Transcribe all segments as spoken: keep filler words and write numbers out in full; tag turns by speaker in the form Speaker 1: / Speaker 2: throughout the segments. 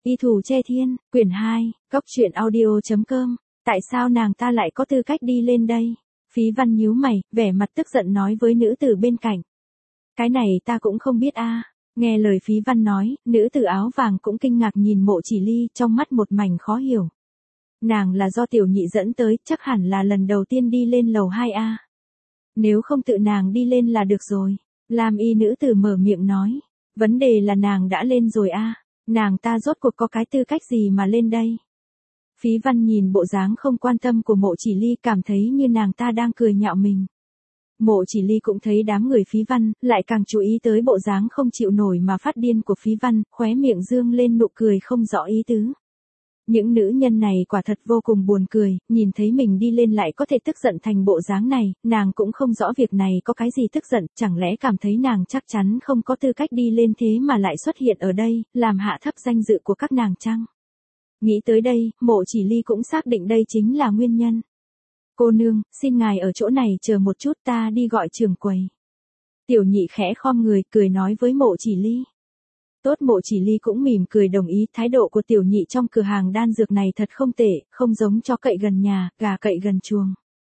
Speaker 1: Y Thủ Che Thiên, quyển hai, cốc truyện audio chấm com. Tại sao nàng ta lại có tư cách đi lên đây? Phí Văn nhíu mày, vẻ mặt tức giận nói với nữ tử bên cạnh. Cái này ta cũng không biết a. Nghe lời Phí Văn nói, nữ tử áo vàng cũng kinh ngạc nhìn Mộ Chỉ Ly, trong mắt một mảnh khó hiểu. Nàng là do tiểu nhị dẫn tới, chắc hẳn là lần đầu tiên đi lên lầu hai a. Nếu không tự nàng đi lên là được rồi. Lam y nữ tử mở miệng nói. Vấn đề là nàng đã lên rồi a. Nàng ta rốt cuộc có cái tư cách gì mà lên đây? Phí Văn nhìn bộ dáng không quan tâm của Mộ Chỉ Ly, cảm thấy như nàng ta đang cười nhạo mình. Mộ Chỉ Ly cũng thấy đám người Phí Văn, lại càng chú ý tới bộ dáng không chịu nổi mà phát điên của Phí Văn, khóe miệng dương lên nụ cười không rõ ý tứ. Những nữ nhân này quả thật vô cùng buồn cười, nhìn thấy mình đi lên lại có thể tức giận thành bộ dáng này, nàng cũng không rõ việc này có cái gì tức giận, chẳng lẽ cảm thấy nàng chắc chắn không có tư cách đi lên thế mà lại xuất hiện ở đây, làm hạ thấp danh dự của các nàng chăng? Nghĩ tới đây, Mộ Chỉ Ly cũng xác định đây chính là nguyên nhân. Cô nương, xin ngài ở chỗ này chờ một chút, ta đi gọi trưởng quầy. Tiểu nhị khẽ khom người, cười nói với Mộ Chỉ Ly. Tốt, Mộ Chỉ Ly cũng mỉm cười đồng ý, thái độ của tiểu nhị trong cửa hàng đan dược này thật không tệ, không giống chó cậy gần nhà, gà cậy gần chuồng.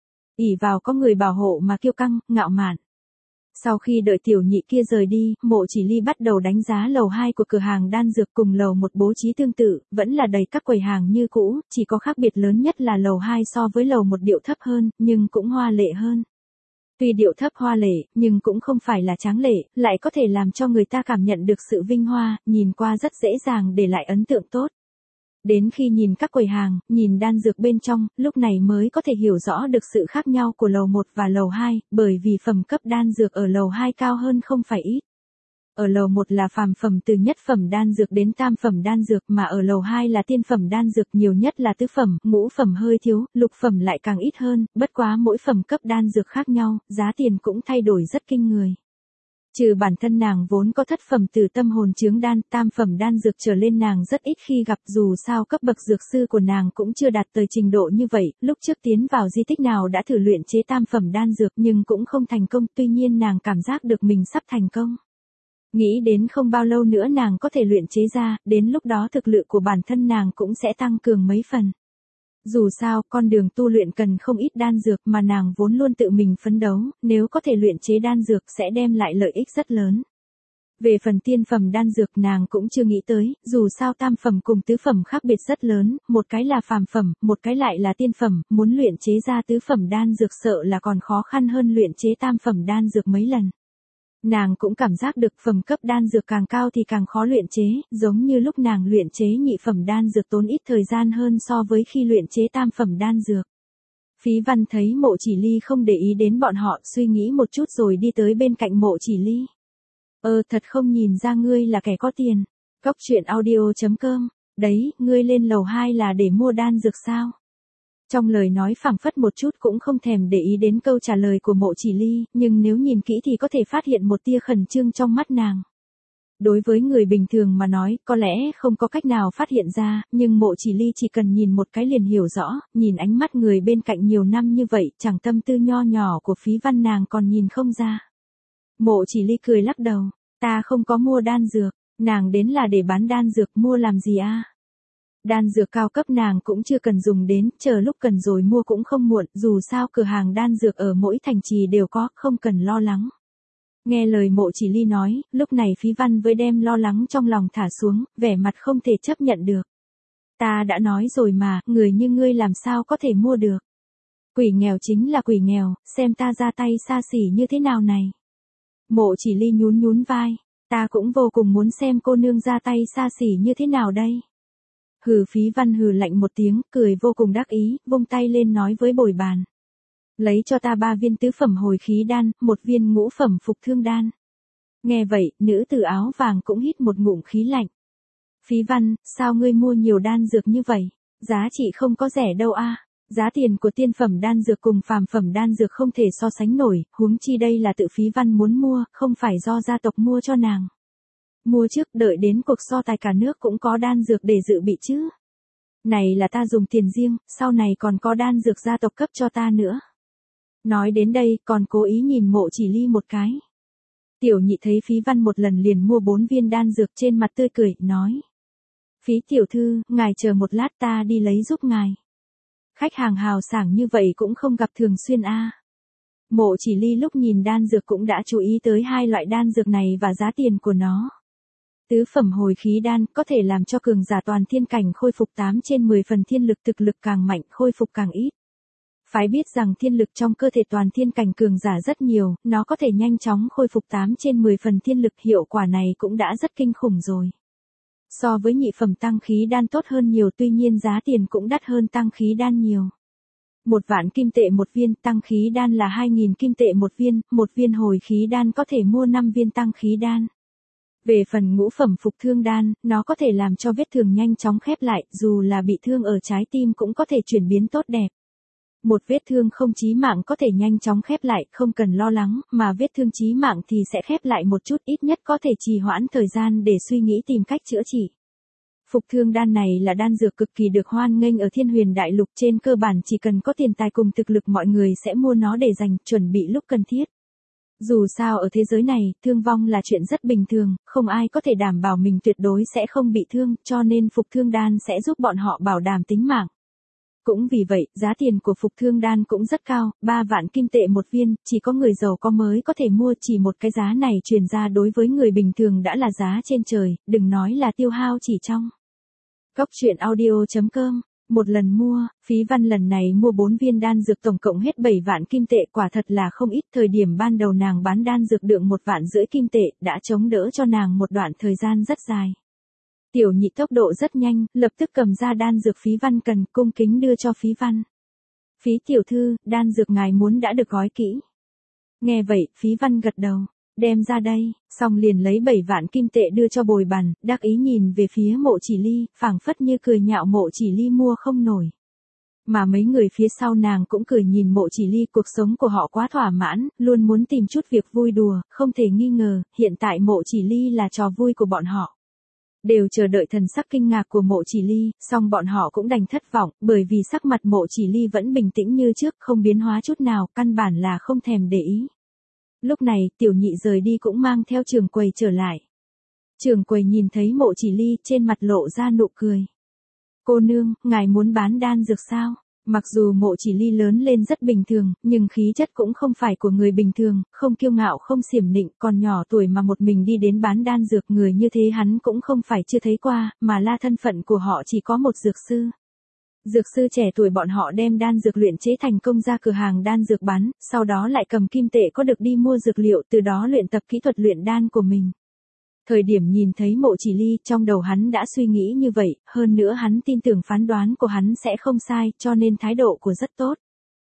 Speaker 1: ỷ vào có người bảo hộ mà kiêu căng, ngạo mạn. Sau khi đợi tiểu nhị kia rời đi, Mộ Chỉ Ly bắt đầu đánh giá lầu hai của cửa hàng đan dược cùng lầu một bố trí tương tự, vẫn là đầy các quầy hàng như cũ, chỉ có khác biệt lớn nhất là lầu hai so với lầu một điệu thấp hơn, nhưng cũng hoa lệ hơn. Tuy điệu thấp hoa lệ, nhưng cũng không phải là tráng lệ, lại có thể làm cho người ta cảm nhận được sự vinh hoa, nhìn qua rất dễ dàng để lại ấn tượng tốt. Đến khi nhìn các quầy hàng, nhìn đan dược bên trong, lúc này mới có thể hiểu rõ được sự khác nhau của lầu một và lầu hai, bởi vì phẩm cấp đan dược ở lầu hai cao hơn không phải ít. Ở lầu một là phàm phẩm từ nhất phẩm đan dược đến tam phẩm đan dược, mà ở lầu hai là tiên phẩm đan dược, nhiều nhất là tứ phẩm, ngũ phẩm hơi thiếu, lục phẩm lại càng ít hơn, bất quá mỗi phẩm cấp đan dược khác nhau, giá tiền cũng thay đổi rất kinh người. Trừ bản thân nàng vốn có thất phẩm từ tâm hồn chướng đan, tam phẩm đan dược trở lên nàng rất ít khi gặp, dù sao cấp bậc dược sư của nàng cũng chưa đạt tới trình độ như vậy, lúc trước tiến vào di tích nào đã thử luyện chế tam phẩm đan dược nhưng cũng không thành công, tuy nhiên nàng cảm giác được mình sắp thành công. Nghĩ đến không bao lâu nữa nàng có thể luyện chế ra, đến lúc đó thực lực của bản thân nàng cũng sẽ tăng cường mấy phần. Dù sao, con đường tu luyện cần không ít đan dược mà nàng vốn luôn tự mình phấn đấu, nếu có thể luyện chế đan dược sẽ đem lại lợi ích rất lớn. Về phần tiên phẩm đan dược nàng cũng chưa nghĩ tới, dù sao tam phẩm cùng tứ phẩm khác biệt rất lớn, một cái là phàm phẩm, một cái lại là tiên phẩm, muốn luyện chế ra tứ phẩm đan dược sợ là còn khó khăn hơn luyện chế tam phẩm đan dược mấy lần. Nàng cũng cảm giác được phẩm cấp đan dược càng cao thì càng khó luyện chế, giống như lúc nàng luyện chế nhị phẩm đan dược tốn ít thời gian hơn so với khi luyện chế tam phẩm đan dược. Phí Văn thấy Mộ Chỉ Ly không để ý đến bọn họ, suy nghĩ một chút rồi đi tới bên cạnh Mộ Chỉ Ly. Ơ thật không nhìn ra ngươi là kẻ có tiền. Cốc truyện audio chấm com. Đấy, ngươi lên lầu hai là để mua đan dược sao? Trong lời nói phảng phất một chút cũng không thèm để ý đến câu trả lời của Mộ Chỉ Ly, nhưng nếu nhìn kỹ thì có thể phát hiện một tia khẩn trương trong mắt nàng. Đối với người bình thường mà nói, có lẽ không có cách nào phát hiện ra, nhưng Mộ Chỉ Ly chỉ cần nhìn một cái liền hiểu rõ, nhìn ánh mắt người bên cạnh nhiều năm như vậy, chẳng tâm tư nho nhỏ của Phí Văn nàng còn nhìn không ra. Mộ Chỉ Ly cười lắc đầu, ta không có mua đan dược, nàng đến là để bán đan dược, mua làm gì a? Đan dược cao cấp nàng cũng chưa cần dùng đến, chờ lúc cần rồi mua cũng không muộn, dù sao cửa hàng đan dược ở mỗi thành trì đều có, không cần lo lắng. Nghe lời Mộ Chỉ Ly nói, lúc này Phí Văn với đem lo lắng trong lòng thả xuống, vẻ mặt không thể chấp nhận được. Ta đã nói rồi mà, người như ngươi làm sao có thể mua được. Quỷ nghèo chính là quỷ nghèo, xem ta ra tay xa xỉ như thế nào này. Mộ Chỉ Ly nhún nhún vai, ta cũng vô cùng muốn xem cô nương ra tay xa xỉ như thế nào đây. Hừ, Phí Văn hừ lạnh một tiếng, cười vô cùng đắc ý, vung tay lên nói với bồi bàn. Lấy cho ta ba viên tứ phẩm hồi khí đan, một viên ngũ phẩm phục thương đan. Nghe vậy, nữ tử áo vàng cũng hít một ngụm khí lạnh. Phí Văn, sao ngươi mua nhiều đan dược như vậy? Giá trị không có rẻ đâu a. Giá tiền của tiên phẩm đan dược cùng phàm phẩm đan dược không thể so sánh nổi, huống chi đây là tự Phí Văn muốn mua, không phải do gia tộc mua cho nàng. Mua trước, đợi đến cuộc so tài cả nước cũng có đan dược để dự bị chứ. Này là ta dùng tiền riêng, sau này còn có đan dược gia tộc cấp cho ta nữa. Nói đến đây, còn cố ý nhìn Mộ Chỉ Ly một cái. Tiểu nhị thấy Phí Văn một lần liền mua bốn viên đan dược, trên mặt tươi cười, nói. Phí tiểu thư, ngài chờ một lát ta đi lấy giúp ngài. Khách hàng hào sảng như vậy cũng không gặp thường xuyên a. Mộ Chỉ Ly lúc nhìn đan dược cũng đã chú ý tới hai loại đan dược này và giá tiền của nó. Tứ phẩm hồi khí đan có thể làm cho cường giả toàn thiên cảnh khôi phục tám trên mười phần thiên lực, thực lực càng mạnh khôi phục càng ít. Phải biết rằng thiên lực trong cơ thể toàn thiên cảnh cường giả rất nhiều, nó có thể nhanh chóng khôi phục tám trên mười phần thiên lực, hiệu quả này cũng đã rất kinh khủng rồi. So với nhị phẩm tăng khí đan tốt hơn nhiều, tuy nhiên giá tiền cũng đắt hơn tăng khí đan nhiều. Một vạn kim tệ một viên, tăng khí đan là hai nghìn kim tệ một viên, một viên hồi khí đan có thể mua năm viên tăng khí đan. Về phần ngũ phẩm phục thương đan, nó có thể làm cho vết thương nhanh chóng khép lại, dù là bị thương ở trái tim cũng có thể chuyển biến tốt đẹp. Một vết thương không chí mạng có thể nhanh chóng khép lại, không cần lo lắng, mà vết thương chí mạng thì sẽ khép lại một chút, ít nhất có thể trì hoãn thời gian để suy nghĩ tìm cách chữa trị. Phục thương đan này là đan dược cực kỳ được hoan nghênh ở Thiên Huyền Đại Lục, trên cơ bản chỉ cần có tiền tài cùng thực lực mọi người sẽ mua nó để dành, chuẩn bị lúc cần thiết. Dù sao ở thế giới này, thương vong là chuyện rất bình thường, không ai có thể đảm bảo mình tuyệt đối sẽ không bị thương, cho nên phục thương đan sẽ giúp bọn họ bảo đảm tính mạng. Cũng vì vậy, giá tiền của phục thương đan cũng rất cao, ba vạn kim tệ một viên, chỉ có người giàu có mới có thể mua, chỉ một cái giá này truyền ra đối với người bình thường đã là giá trên trời, đừng nói là tiêu hao chỉ trong. Góc truyện audio chấm com, một lần mua, Phí Văn lần này mua bốn viên đan dược tổng cộng hết bảy vạn kim tệ, quả thật là không ít, thời điểm ban đầu nàng bán đan dược đựng một vạn rưỡi kim tệ, đã chống đỡ cho nàng một đoạn thời gian rất dài. Tiểu Nhị tốc độ rất nhanh, lập tức cầm ra đan dược Phí Văn cần, cung kính đưa cho Phí Văn. Phí tiểu thư, đan dược ngài muốn đã được gói kỹ. Nghe vậy, Phí Văn gật đầu, đem ra đây, xong liền lấy bảy vạn kim tệ đưa cho Bồi Bàn, đắc ý nhìn về phía Mộ Chỉ Ly, phảng phất như cười nhạo Mộ Chỉ Ly mua không nổi. Mà mấy người phía sau nàng cũng cười nhìn Mộ Chỉ Ly, cuộc sống của họ quá thỏa mãn, luôn muốn tìm chút việc vui đùa, không thể nghi ngờ, hiện tại Mộ Chỉ Ly là trò vui của bọn họ. Đều chờ đợi thần sắc kinh ngạc của Mộ Chỉ Ly, song bọn họ cũng đành thất vọng, bởi vì sắc mặt Mộ Chỉ Ly vẫn bình tĩnh như trước, không biến hóa chút nào, căn bản là không thèm để ý. Lúc này, Tiểu Nhị rời đi cũng mang theo Trường Quầy trở lại. Trường Quầy nhìn thấy Mộ Chỉ Ly, trên mặt lộ ra nụ cười. Cô nương, ngài muốn bán đan dược sao? Mặc dù Mộ Chỉ Ly lớn lên rất bình thường, nhưng khí chất cũng không phải của người bình thường, không kiêu ngạo không xiểm nịnh, còn nhỏ tuổi mà một mình đi đến bán đan dược, người như thế hắn cũng không phải chưa thấy qua, mà là thân phận của họ chỉ có một dược sư. Dược sư trẻ tuổi bọn họ đem đan dược luyện chế thành công ra cửa hàng đan dược bán, sau đó lại cầm kim tệ có được đi mua dược liệu, từ đó luyện tập kỹ thuật luyện đan của mình. Thời điểm nhìn thấy Mộ Chỉ Ly, trong đầu hắn đã suy nghĩ như vậy, hơn nữa hắn tin tưởng phán đoán của hắn sẽ không sai, cho nên thái độ của rất tốt.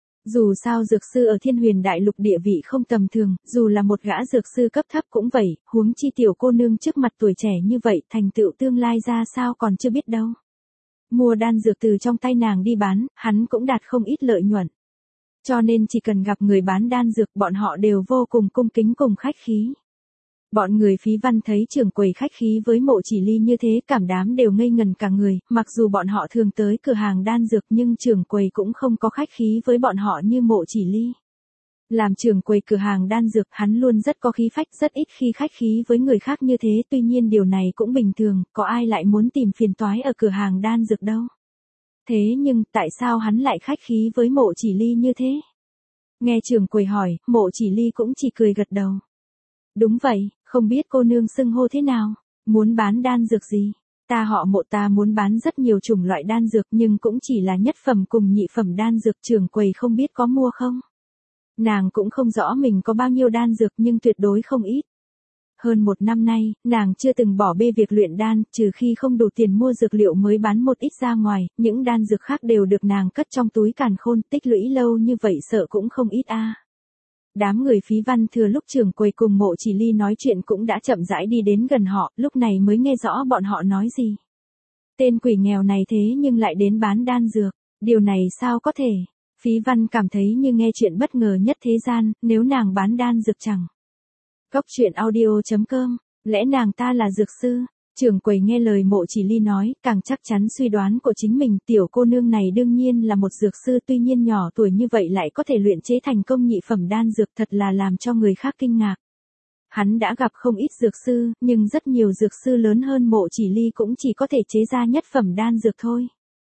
Speaker 1: Dù sao dược sư ở Thiên Huyền Đại Lục địa vị không tầm thường, dù là một gã dược sư cấp thấp cũng vậy, huống chi tiểu cô nương trước mặt tuổi trẻ như vậy, thành tựu tương lai ra sao còn chưa biết đâu. Mua đan dược từ trong tay nàng đi bán, hắn cũng đạt không ít lợi nhuận. Cho nên chỉ cần gặp người bán đan dược, bọn họ đều vô cùng cung kính cùng khách khí. Bọn người Phí Văn thấy Trường Quầy khách khí với Mộ Chỉ Ly như thế, cảm đám đều ngây ngần cả người, mặc dù bọn họ thường tới cửa hàng đan dược nhưng Trường Quầy cũng không có khách khí với bọn họ như Mộ Chỉ Ly. Làm Trường Quầy cửa hàng đan dược, hắn luôn rất có khí phách, rất ít khi khách khí với người khác như thế, tuy nhiên điều này cũng bình thường, có ai lại muốn tìm phiền toái ở cửa hàng đan dược đâu. Thế nhưng, tại sao hắn lại khách khí với Mộ Chỉ Ly như thế? Nghe Trường Quầy hỏi, Mộ Chỉ Ly cũng chỉ cười gật đầu. Đúng vậy, không biết cô nương xưng hô thế nào, muốn bán đan dược gì? Ta họ Mộ, ta muốn bán rất nhiều chủng loại đan dược nhưng cũng chỉ là nhất phẩm cùng nhị phẩm đan dược, Trường Quầy không biết có mua không? Nàng cũng không rõ mình có bao nhiêu đan dược nhưng tuyệt đối không ít. Hơn một năm nay, nàng chưa từng bỏ bê việc luyện đan, trừ khi không đủ tiền mua dược liệu mới bán một ít ra ngoài, những đan dược khác đều được nàng cất trong túi càn khôn, tích lũy lâu như vậy sợ cũng không ít a. À. Đám người Phí Văn thừa lúc Trường Quầy cùng Mộ Chỉ Ly nói chuyện cũng đã chậm rãi đi đến gần họ, lúc này mới nghe rõ bọn họ nói gì. Tên quỷ nghèo này thế nhưng lại đến bán đan dược, điều này sao có thể? Phí Văn cảm thấy như nghe chuyện bất ngờ nhất thế gian, nếu nàng bán đan dược chẳng. Góc truyện audio chấm com, lẽ nàng ta là dược sư? Trường Quầy nghe lời Mộ Chỉ Ly nói, càng chắc chắn suy đoán của chính mình, tiểu cô nương này đương nhiên là một dược sư, tuy nhiên nhỏ tuổi như vậy lại có thể luyện chế thành công nhị phẩm đan dược, thật là làm cho người khác kinh ngạc. Hắn đã gặp không ít dược sư, nhưng rất nhiều dược sư lớn hơn Mộ Chỉ Ly cũng chỉ có thể chế ra nhất phẩm đan dược thôi.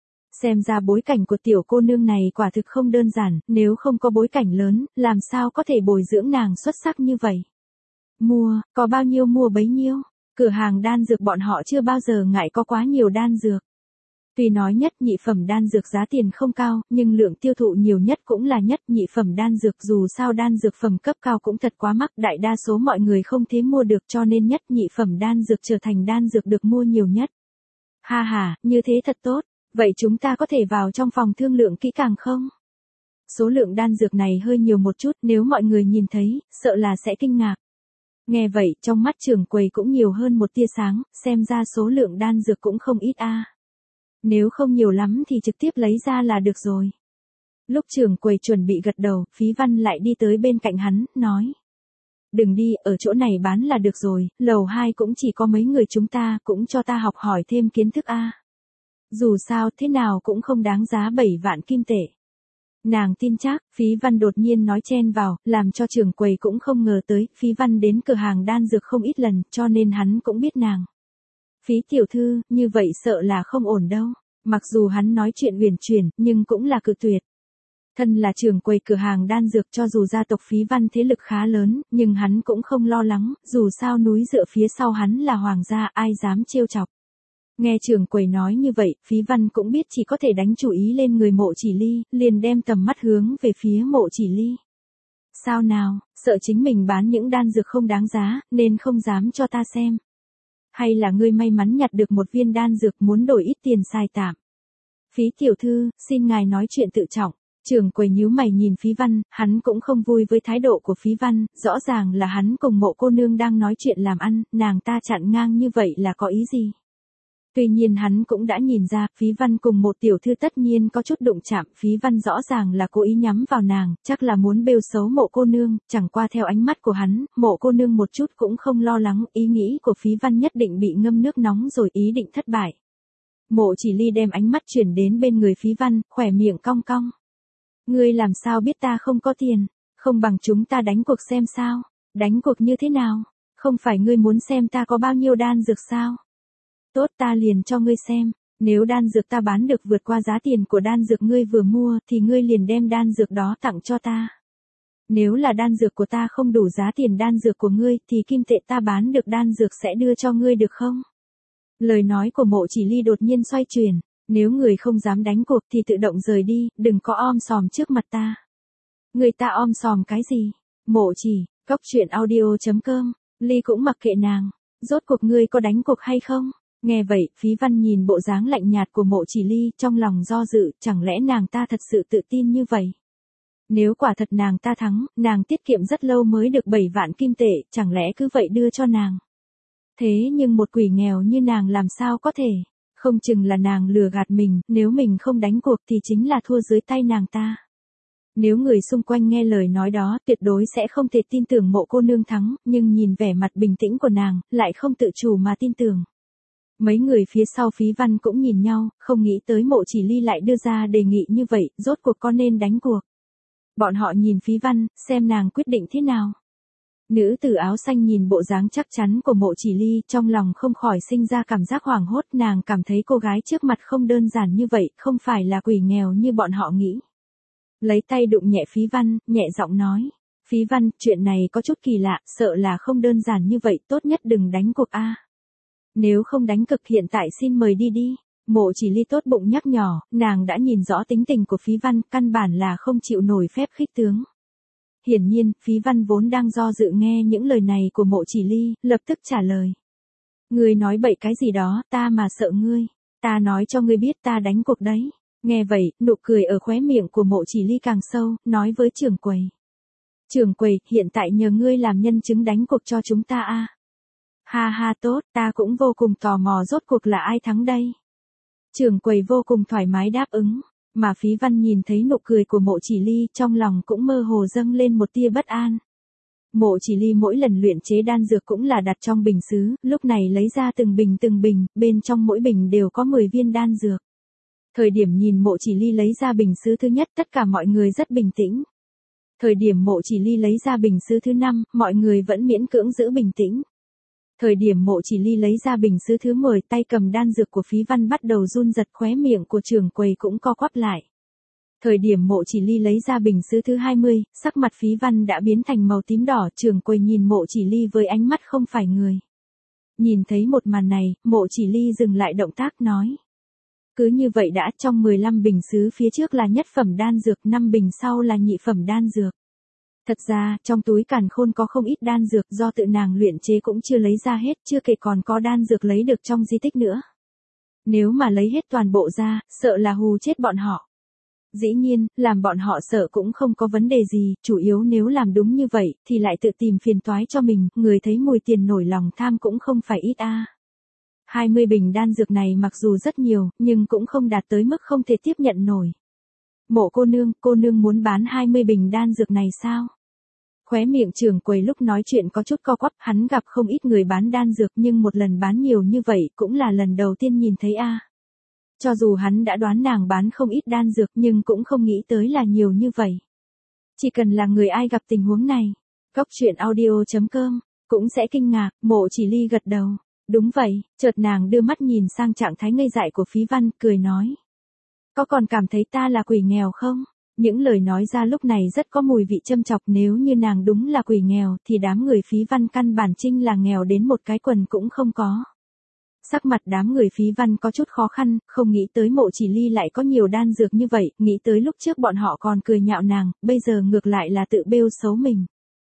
Speaker 1: Xem ra bối cảnh của tiểu cô nương này quả thực không đơn giản, nếu không có bối cảnh lớn, làm sao có thể bồi dưỡng nàng xuất sắc như vậy. Mua, có bao nhiêu mua bấy nhiêu, cửa hàng đan dược bọn họ chưa bao giờ ngại có quá nhiều đan dược. Tuy nói nhất nhị phẩm đan dược giá tiền không cao, nhưng lượng tiêu thụ nhiều nhất cũng là nhất nhị phẩm đan dược, dù sao đan dược phẩm cấp cao cũng thật quá mắc, đại đa số mọi người không thể mua được cho nên nhất nhị phẩm đan dược trở thành đan dược được mua nhiều nhất. Ha ha, như thế thật tốt, vậy chúng ta có thể vào trong phòng thương lượng kỹ càng không? Số lượng đan dược này hơi nhiều một chút, nếu mọi người nhìn thấy, sợ là sẽ kinh ngạc. Nghe vậy, trong mắt trưởng quầy cũng nhiều hơn một tia sáng, xem ra số lượng đan dược cũng không ít a. Nếu không nhiều lắm thì trực tiếp lấy ra là được rồi. Lúc trưởng quầy chuẩn bị gật đầu, Phí Văn lại đi tới bên cạnh hắn, nói. Đừng đi, ở chỗ này bán là được rồi, lầu hai cũng chỉ có mấy người chúng ta, cũng cho ta học hỏi thêm kiến thức a. Dù sao thế nào cũng không đáng giá bảy vạn kim tệ. Nàng tin chắc, Phí Văn đột nhiên nói chen vào, làm cho trưởng quầy cũng không ngờ tới, Phí Văn đến cửa hàng đan dược không ít lần, cho nên hắn cũng biết nàng. Phí tiểu thư, như vậy sợ là không ổn đâu. Mặc dù hắn nói chuyện huyền chuyển, nhưng cũng là cự tuyệt. Thân là trưởng quầy cửa hàng đan dược, cho dù gia tộc Phí Văn thế lực khá lớn, nhưng hắn cũng không lo lắng, dù sao núi dựa phía sau hắn là hoàng gia, ai dám trêu chọc. Nghe trưởng quầy nói như vậy, Phí Văn cũng biết chỉ có thể đánh chủ ý lên người Mộ Chỉ Ly, liền đem tầm mắt hướng về phía Mộ Chỉ Ly. Sao nào, sợ chính mình bán những đan dược không đáng giá, nên không dám cho ta xem. Hay là ngươi may mắn nhặt được một viên đan dược muốn đổi ít tiền xài tạm. Phí tiểu thư, xin ngài nói chuyện tự trọng. Trưởng quầy nhíu mày nhìn Phí Văn, hắn cũng không vui với thái độ của Phí Văn, rõ ràng là hắn cùng Mộ cô nương đang nói chuyện làm ăn, nàng ta chặn ngang như vậy là có ý gì? Tuy nhiên hắn cũng đã nhìn ra, Phí Văn cùng một tiểu thư tất nhiên có chút đụng chạm, Phí Văn rõ ràng là cố ý nhắm vào nàng, chắc là muốn bêu xấu Mộ cô nương, chẳng qua theo ánh mắt của hắn, Mộ cô nương một chút cũng không lo lắng, ý nghĩ của Phí Văn nhất định bị ngâm nước nóng rồi, ý định thất bại. Mộ Chỉ Ly đem ánh mắt chuyển đến bên người Phí Văn, khỏe miệng cong cong. Ngươi làm sao biết ta không có tiền, không bằng chúng ta đánh cuộc xem sao, đánh cuộc như thế nào, không phải ngươi muốn xem ta có bao nhiêu đan dược sao? Tốt, ta liền cho ngươi xem, nếu đan dược ta bán được vượt qua giá tiền của đan dược ngươi vừa mua thì ngươi liền đem đan dược đó tặng cho ta. Nếu là đan dược của ta không đủ giá tiền đan dược của ngươi thì kim tệ ta bán được đan dược sẽ đưa cho ngươi được không? Lời nói của Mộ Chỉ Ly đột nhiên xoay chuyển, nếu người không dám đánh cuộc thì tự động rời đi, đừng có om sòm trước mặt ta. Người ta om sòm cái gì? Mộ Chỉ, cốc truyện audio chấm com, Ly cũng mặc kệ nàng, rốt cuộc ngươi có đánh cuộc hay không? Nghe vậy, Phí Văn nhìn bộ dáng lạnh nhạt của Mộ Chỉ Ly, trong lòng do dự, chẳng lẽ nàng ta thật sự tự tin như vậy? Nếu quả thật nàng ta thắng, nàng tiết kiệm rất lâu mới được bảy vạn kim tệ, chẳng lẽ cứ vậy đưa cho nàng? Thế nhưng một quỷ nghèo như nàng làm sao có thể? Không chừng là nàng lừa gạt mình, nếu mình không đánh cuộc thì chính là thua dưới tay nàng ta. Nếu người xung quanh nghe lời nói đó, tuyệt đối sẽ không thể tin tưởng Mộ cô nương thắng, nhưng nhìn vẻ mặt bình tĩnh của nàng, lại không tự chủ mà tin tưởng. Mấy người phía sau Phí Văn cũng nhìn nhau, không nghĩ tới Mộ Chỉ Ly lại đưa ra đề nghị như vậy, rốt cuộc có nên đánh cuộc. Bọn họ nhìn Phí Văn, xem nàng quyết định thế nào. Nữ tử áo xanh nhìn bộ dáng chắc chắn của Mộ Chỉ Ly, trong lòng không khỏi sinh ra cảm giác hoảng hốt, nàng cảm thấy cô gái trước mặt không đơn giản như vậy, không phải là quỷ nghèo như bọn họ nghĩ. Lấy tay đụng nhẹ Phí Văn, nhẹ giọng nói. Phí Văn, chuyện này có chút kỳ lạ, sợ là không đơn giản như vậy, tốt nhất đừng đánh cuộc a. Nếu không đánh cực hiện tại xin mời đi đi. Mộ Chỉ Ly tốt bụng nhắc nhỏ, nàng đã nhìn rõ tính tình của Phí Văn, căn bản là không chịu nổi phép khích tướng. Hiển nhiên, Phí Văn vốn đang do dự nghe những lời này của Mộ Chỉ Ly, lập tức trả lời. Ngươi nói bậy cái gì đó, ta mà sợ ngươi. Ta nói cho ngươi biết ta đánh cuộc đấy. Nghe vậy, nụ cười ở khóe miệng của Mộ Chỉ Ly càng sâu, nói với trưởng quầy. Trưởng quầy, hiện tại nhờ ngươi làm nhân chứng đánh cuộc cho chúng ta a. Ha ha tốt, ta cũng vô cùng tò mò rốt cuộc là ai thắng đây. Trưởng quầy vô cùng thoải mái đáp ứng, mà Phí Văn nhìn thấy nụ cười của Mộ Chỉ Ly, trong lòng cũng mơ hồ dâng lên một tia bất an. Mộ Chỉ Ly mỗi lần luyện chế đan dược cũng là đặt trong bình sứ, lúc này lấy ra từng bình từng bình, bên trong mỗi bình đều có mười viên đan dược. Thời điểm nhìn Mộ Chỉ Ly lấy ra bình sứ thứ nhất, tất cả mọi người rất bình tĩnh. Thời điểm Mộ Chỉ Ly lấy ra bình sứ thứ năm, mọi người vẫn miễn cưỡng giữ bình tĩnh. Thời điểm Mộ Chỉ Ly lấy ra bình sứ thứ mười, tay cầm đan dược của Phí Văn bắt đầu run rẩy, khóe miệng của trưởng quầy cũng co quắp lại. Thời điểm Mộ Chỉ Ly lấy ra bình sứ thứ hai mươi, sắc mặt Phí Văn đã biến thành màu tím đỏ, trưởng quầy nhìn Mộ Chỉ Ly với ánh mắt không phải người. Nhìn thấy một màn này, Mộ Chỉ Ly dừng lại động tác nói. Cứ như vậy đã, trong mười lăm bình sứ phía trước là nhất phẩm đan dược, năm bình sau là nhị phẩm đan dược. Thật ra, trong túi càn khôn có không ít đan dược do tự nàng luyện chế cũng chưa lấy ra hết, chưa kể còn có đan dược lấy được trong di tích nữa. Nếu mà lấy hết toàn bộ ra, sợ là hù chết bọn họ. Dĩ nhiên, làm bọn họ sợ cũng không có vấn đề gì, chủ yếu nếu làm đúng như vậy, thì lại tự tìm phiền toái cho mình, người thấy mùi tiền nổi lòng tham cũng không phải ít a. hai mươi bình đan dược này mặc dù rất nhiều, nhưng cũng không đạt tới mức không thể tiếp nhận nổi. Mộ cô nương, cô nương muốn bán hai mươi bình đan dược này sao? Khóe miệng trưởng quầy lúc nói chuyện có chút co quắp, hắn gặp không ít người bán đan dược nhưng một lần bán nhiều như vậy cũng là lần đầu tiên nhìn thấy a. Cho dù hắn đã đoán nàng bán không ít đan dược nhưng cũng không nghĩ tới là nhiều như vậy. Chỉ cần là người ai gặp tình huống này, Cốc truyện audio chấm com, cũng sẽ kinh ngạc. Mộ Chỉ Ly gật đầu. Đúng vậy, chợt nàng đưa mắt nhìn sang trạng thái ngây dại của Phí Văn, cười nói. Có còn cảm thấy ta là quỷ nghèo không? Những lời nói ra lúc này rất có mùi vị châm chọc, nếu như nàng đúng là quỷ nghèo thì đám người Phí Văn căn bản trinh là nghèo đến một cái quần cũng không có. Sắc mặt đám người Phí Văn có chút khó khăn, không nghĩ tới Mộ Chỉ Ly lại có nhiều đan dược như vậy, nghĩ tới lúc trước bọn họ còn cười nhạo nàng, bây giờ ngược lại là tự bêu xấu mình.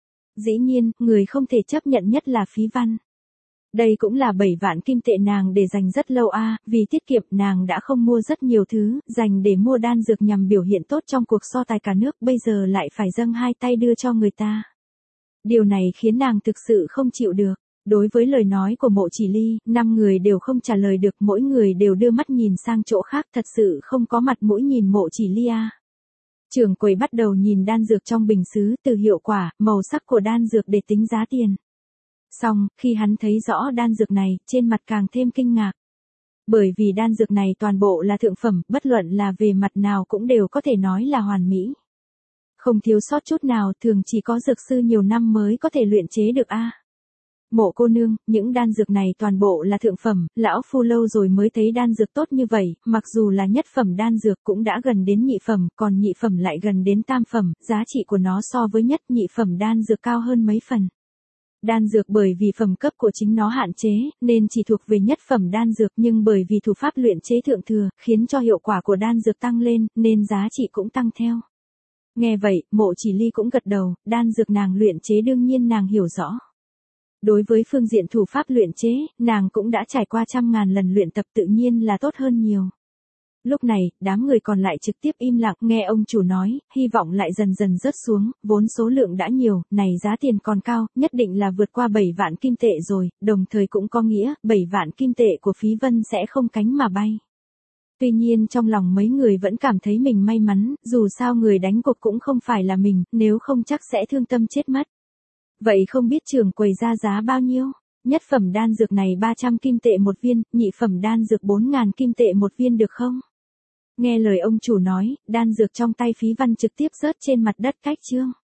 Speaker 1: Dĩ nhiên, người không thể chấp nhận nhất là Phí Văn. Đây cũng là bảy vạn kim tệ nàng để dành rất lâu a, à, vì tiết kiệm nàng đã không mua rất nhiều thứ, dành để mua đan dược nhằm biểu hiện tốt trong cuộc so tài cả nước, bây giờ lại phải dâng hai tay đưa cho người ta. Điều này khiến nàng thực sự không chịu được. Đối với lời nói của Mộ Chỉ Ly, năm người đều không trả lời được, mỗi người đều đưa mắt nhìn sang chỗ khác, thật sự không có mặt mũi nhìn Mộ Chỉ Ly a. À. Trưởng quầy bắt đầu nhìn đan dược trong bình sứ, từ hiệu quả, màu sắc của đan dược để tính giá tiền. Xong, khi hắn thấy rõ đan dược này, trên mặt càng thêm kinh ngạc. Bởi vì đan dược này toàn bộ là thượng phẩm, bất luận là về mặt nào cũng đều có thể nói là hoàn mỹ. Không thiếu sót chút nào, thường chỉ có dược sư nhiều năm mới có thể luyện chế được a. À. Mộ cô nương, những đan dược này toàn bộ là thượng phẩm, lão phu lâu rồi mới thấy đan dược tốt như vậy, mặc dù là nhất phẩm đan dược cũng đã gần đến nhị phẩm, còn nhị phẩm lại gần đến tam phẩm, giá trị của nó so với nhất nhị phẩm đan dược cao hơn mấy phần. Đan dược bởi vì phẩm cấp của chính nó hạn chế, nên chỉ thuộc về nhất phẩm đan dược, nhưng bởi vì thủ pháp luyện chế thượng thừa, khiến cho hiệu quả của đan dược tăng lên, nên giá trị cũng tăng theo. Nghe vậy, Mộ Chỉ Ly cũng gật đầu, đan dược nàng luyện chế đương nhiên nàng hiểu rõ. Đối với phương diện thủ pháp luyện chế, nàng cũng đã trải qua trăm ngàn lần luyện tập, tự nhiên là tốt hơn nhiều. Lúc này, đám người còn lại trực tiếp im lặng, nghe ông chủ nói, hy vọng lại dần dần rớt xuống, vốn số lượng đã nhiều, này giá tiền còn cao, nhất định là vượt qua bảy vạn kim tệ rồi, đồng thời cũng có nghĩa, bảy vạn kim tệ của Phí Vân sẽ không cánh mà bay. Tuy nhiên trong lòng mấy người vẫn cảm thấy mình may mắn, dù sao người đánh cuộc cũng không phải là mình, nếu không chắc sẽ thương tâm chết mất. Vậy không biết trưởng quầy ra giá bao nhiêu? Nhất phẩm đan dược này ba trăm kim tệ một viên, nhị phẩm đan dược bốn nghìn kim tệ một viên được không? Nghe lời ông chủ nói, đan dược trong tay Phí Văn trực tiếp rớt trên mặt đất cách chương.